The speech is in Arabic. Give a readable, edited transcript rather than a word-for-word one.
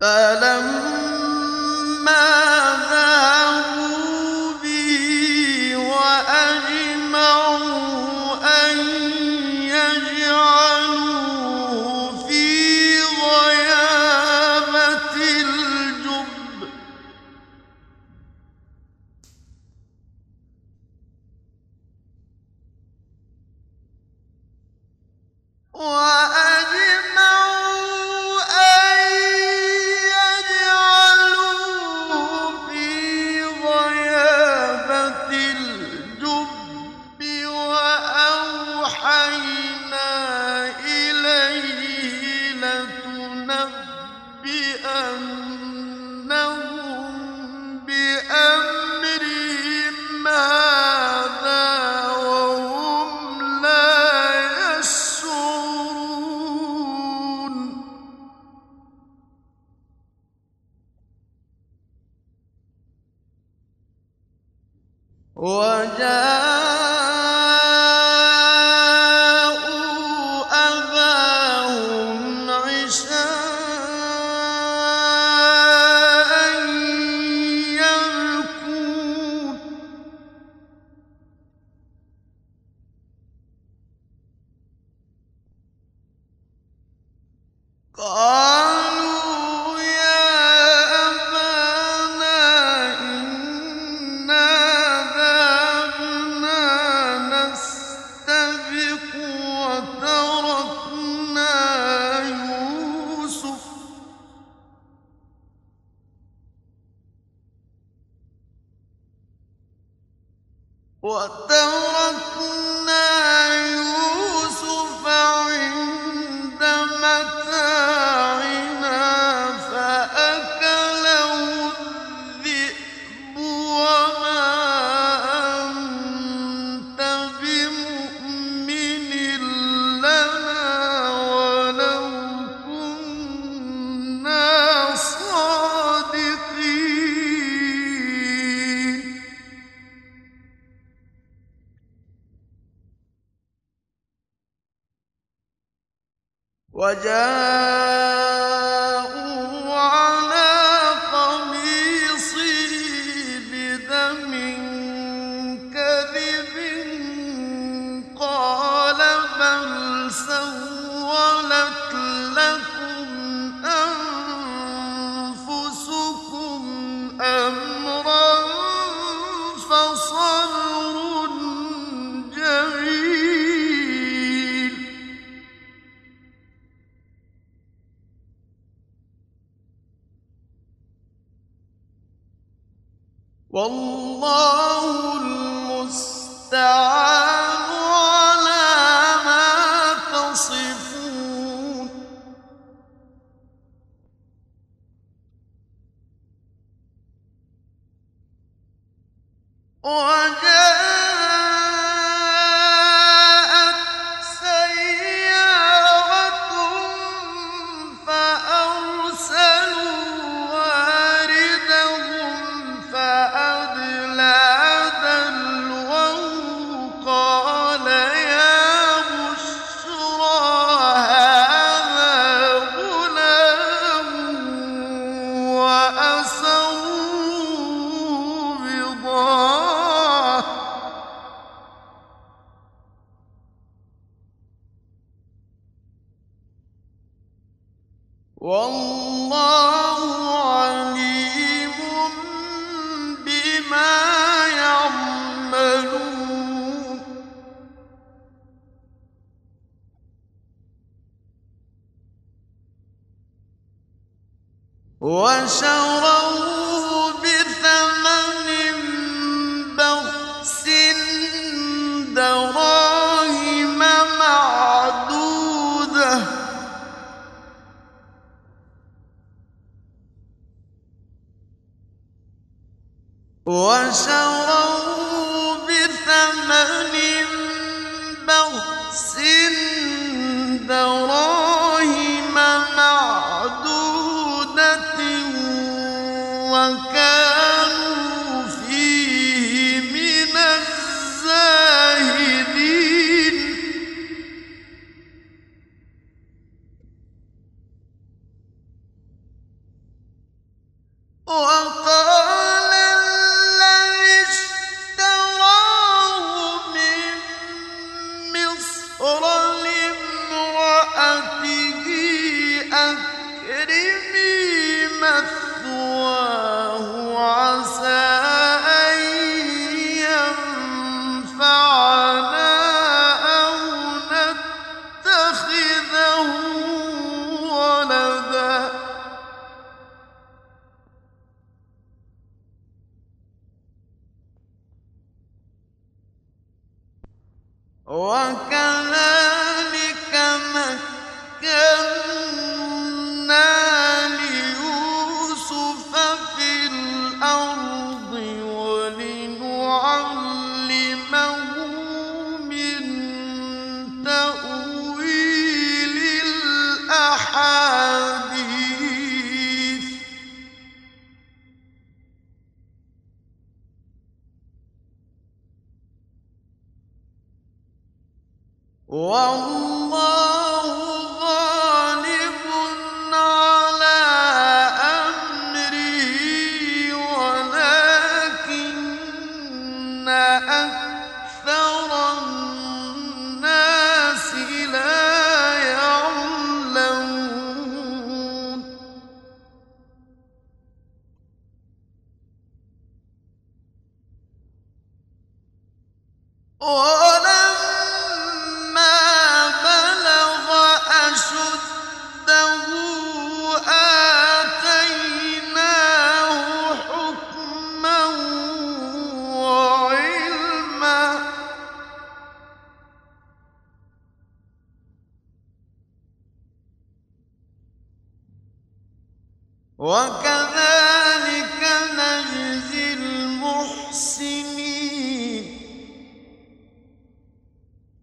فَلَمَّا ذَهَبُوا بِهِ وَأَجْمَعُوا أَن يَجْعَلُوهُ فِي غَيَابَتِ الْجُبِّ وَأَوْحَيْنَا إِلَيْهِ لَتُنَبِّئَنَّهُم بِأَمْرِهِمْ هَٰذَا وَهُمْ لَا يَشْعُرُونَ وَجَاءُوا أَبَاهُمْ عِشَاءً يَبْكُونَ قَالُوا يَا أَبَانَا إِنَّا ذَهَبْنَا نَسْتَبِقُ وَتَرَكْنَا يُوسُفَ عِندَ مَتَاعِنَا فَأَكَلَهُ الذِّئْبُ وَمَا أَنتَ بِمُؤْمِنٍ لَّنَا وَلَوْ كُنَّا صَادِقِينَ وَجَاءُوا عَلَىٰ قَمِيصِهِ بِدَمٍ كَذِبٍ قَالَ بَلْ سَوَّلَتْ لَكُمْ أَنفُسُكُمْ أَمْرًا فَصَبْرٌ جَمِيلٌ وَاللَّهُ الْمُسْتَعَانُ عَلَىٰ مَا تَصِفُونَ وَجَاءَتْ سَيَّارَةٌ فَأَرْسَلُوا وَارِدَهُمْ فَأَدْلَىٰ دَلْوَهُ قَالَ يَا بُشْرَىٰ هَٰذَا غُلَامٌ وَأَسَرُّوهُ بِضَاعَةً وَاللَّهُ عَلِيمٌ بِمَا يَعْمَلُونَ وَشَرَوْهُ بِثَمَنٍ بَخْسٍ دَرَاهِمَ مَعْدُودَةٍ وَكَانُوا فِيهِ مِنَ الزَّاهِدِينَ وكذلك مكنا ليوسف في الأرض ولنعلمه من تأويل الأحاديث والله غالب على أمره ولكن أكثر الناس لا يعلمون ولما بلغ أشده آتيناه حكما وعلما وكذلك